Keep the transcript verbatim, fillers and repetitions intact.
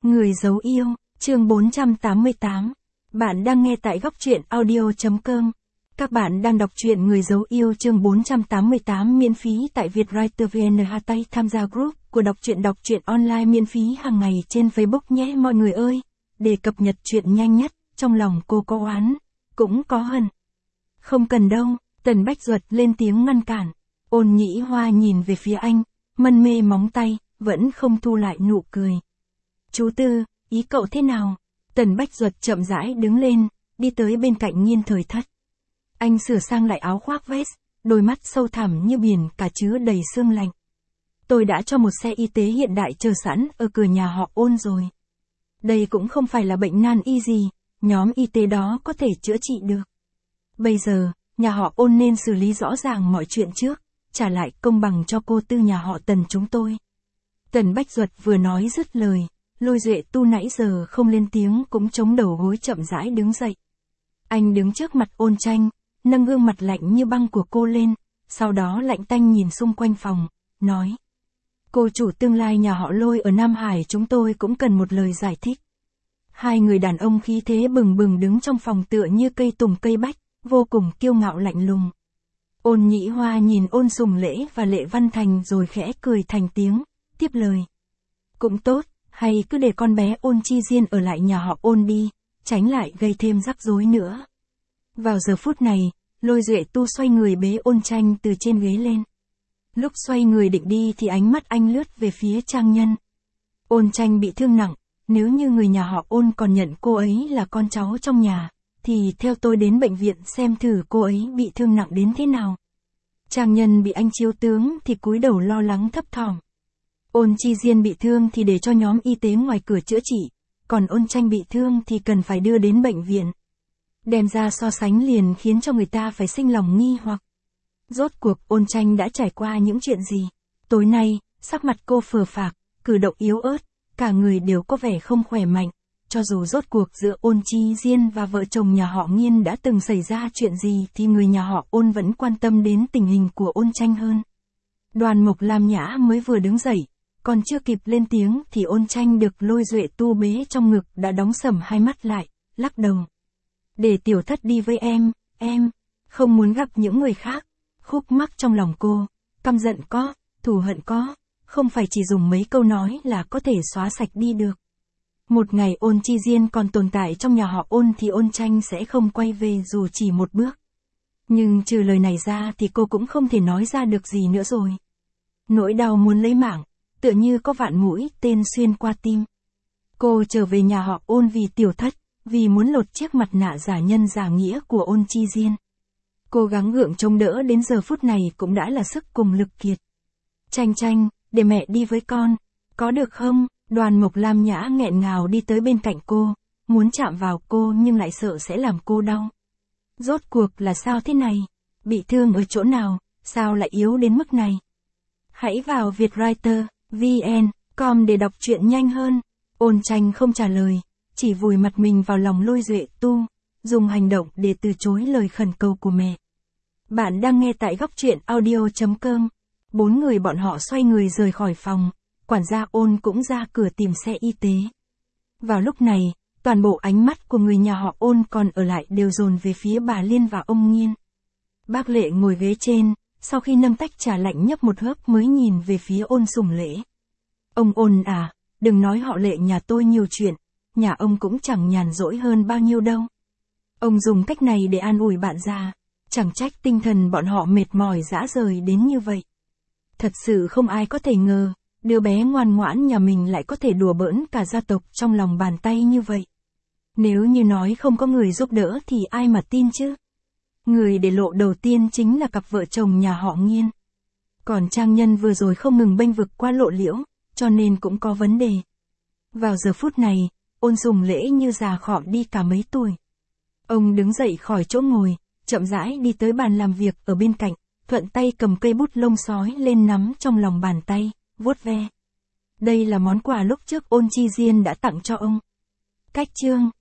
Người giấu yêu, chương bốn trăm tám mươi tám. Bạn đang nghe tại góc truyện audio chấm com. Các bạn đang đọc truyện Người giấu yêu chương bốn trăm tám mươi tám miễn phí tại Vietwriter vê en. Hashtag tham gia group của đọc truyện đọc truyện online miễn phí hàng ngày trên Facebook nhé mọi người ơi. Để cập nhật truyện nhanh nhất, trong lòng cô có oán, cũng có hận. Không cần đâu, Tần Bách Duật lên tiếng ngăn cản. Ôn Nhĩ Hoa nhìn về phía anh, mân mê móng tay, vẫn không thu lại nụ cười. Chú Tư, ý cậu thế nào? Tần Bách Duật chậm rãi đứng lên, đi tới bên cạnh Nghiên Thời Thất. Anh sửa sang lại áo khoác vest, đôi mắt sâu thẳm như biển cả chứa đầy sương lạnh. Tôi đã cho một xe y tế hiện đại chờ sẵn ở cửa nhà họ Ôn rồi. Đây cũng không phải là bệnh nan y gì, nhóm y tế đó có thể chữa trị được. Bây giờ, nhà họ Ôn nên xử lý rõ ràng mọi chuyện trước, trả lại công bằng cho cô Tư nhà họ Tần chúng tôi. Tần Bách Duật vừa nói dứt lời, Lôi Duệ Tu nãy giờ không lên tiếng cũng chống đầu gối chậm rãi đứng dậy. Anh đứng trước mặt Ôn Tranh, nâng gương mặt lạnh như băng của cô lên, sau đó lạnh tanh nhìn xung quanh phòng, nói. Cô chủ tương lai nhà họ Lôi ở Nam Hải chúng tôi cũng cần một lời giải thích. Hai người đàn ông khí thế bừng bừng đứng trong phòng tựa như cây tùng cây bách, vô cùng kiêu ngạo lạnh lùng. Ôn Nhĩ Hoa nhìn Ôn Sùng Lễ và Lệ Văn Thành rồi khẽ cười thành tiếng, tiếp lời. Cũng tốt, hay cứ để con bé Ôn Chi Diên ở lại nhà họ Ôn đi, tránh lại gây thêm rắc rối nữa. Vào giờ phút này, Lôi Duệ Tu xoay người bế Ôn Tranh từ trên ghế lên. Lúc xoay người định đi thì ánh mắt anh lướt về phía Trang Nhân. Ôn Tranh bị thương nặng, nếu như người nhà họ Ôn còn nhận cô ấy là con cháu trong nhà, thì theo tôi đến bệnh viện xem thử cô ấy bị thương nặng đến thế nào. Trang Nhân bị anh chiếu tướng thì cúi đầu lo lắng thấp thỏm. Ôn Chi Diên bị thương thì để cho nhóm y tế ngoài cửa chữa trị, còn Ôn Tranh bị thương thì cần phải đưa đến bệnh viện. Đem ra so sánh liền khiến cho người ta phải sinh lòng nghi hoặc. Rốt cuộc Ôn Tranh đã trải qua những chuyện gì? Tối nay, sắc mặt cô phờ phạc, cử động yếu ớt, cả người đều có vẻ không khỏe mạnh. Cho dù rốt cuộc giữa Ôn Chi Diên và vợ chồng nhà họ Nghiên đã từng xảy ra chuyện gì thì người nhà họ Ôn vẫn quan tâm đến tình hình của Ôn Tranh hơn. Đoàn Mộc Lam Nhã mới vừa đứng dậy, còn chưa kịp lên tiếng thì Ôn Tranh được Lôi Duệ Tu bế trong ngực đã đóng sầm hai mắt lại, lắc đầu. Để Tiểu Thất đi với em, em, không muốn gặp những người khác. Khúc mắc trong lòng cô, căm giận có, thù hận có, không phải chỉ dùng mấy câu nói là có thể xóa sạch đi được. Một ngày Ôn Chi Diên còn tồn tại trong nhà họ Ôn thì Ôn Tranh sẽ không quay về dù chỉ một bước. Nhưng trừ lời này ra thì cô cũng không thể nói ra được gì nữa rồi. Nỗi đau muốn lấy mạng, tựa như có vạn mũi tên xuyên qua tim. Cô trở về nhà họ Ôn vì Tiểu Thất, vì muốn lột chiếc mặt nạ giả nhân giả nghĩa của Ôn Chi Diên. Cô gắng gượng chống đỡ đến giờ phút này cũng đã là sức cùng lực kiệt. Tranh Tranh, để mẹ đi với con, có được không? Đoàn Mộc Lam Nhã nghẹn ngào đi tới bên cạnh cô, muốn chạm vào cô nhưng lại sợ sẽ làm cô đau. Rốt cuộc là sao thế này? Bị thương ở chỗ nào, sao lại yếu đến mức này? Hãy vào Vietwriter vê en com để đọc truyện nhanh hơn. Ôn Tranh không trả lời, chỉ vùi mặt mình vào lòng Lôi Duệ Tu, dùng hành động để từ chối lời khẩn cầu của mẹ. Bạn đang nghe tại góc truyện audio chấm com. Bốn người bọn họ xoay người rời khỏi phòng, quản gia Ôn cũng ra cửa tìm xe y tế. Vào lúc này, toàn bộ ánh mắt của người nhà họ Ôn còn ở lại đều dồn về phía bà Liên và ông Nghiên. Bác Lệ ngồi ghế trên, sau khi nâng tách trà lạnh nhấp một hớp mới nhìn về phía Ôn Sùng Lễ. Ông Ôn à, đừng nói họ Lệ nhà tôi nhiều chuyện, nhà ông cũng chẳng nhàn rỗi hơn bao nhiêu đâu. Ông dùng cách này để an ủi bạn già, chẳng trách tinh thần bọn họ mệt mỏi rã rời đến như vậy. Thật sự không ai có thể ngờ, đứa bé ngoan ngoãn nhà mình lại có thể đùa bỡn cả gia tộc trong lòng bàn tay như vậy. Nếu như nói không có người giúp đỡ thì ai mà tin chứ? Người để lộ đầu tiên chính là cặp vợ chồng nhà họ Nghiên. Còn Trang Nhân vừa rồi không ngừng bênh vực qua Lộ Liễu, cho nên cũng có vấn đề. Vào giờ phút này, Ôn Sùng Lễ như già khọm đi cả mấy tuổi. Ông đứng dậy khỏi chỗ ngồi, chậm rãi đi tới bàn làm việc ở bên cạnh, thuận tay cầm cây bút lông sói lên nắm trong lòng bàn tay, vuốt ve. Đây là món quà lúc trước Ôn Chi Diên đã tặng cho ông. Cách chương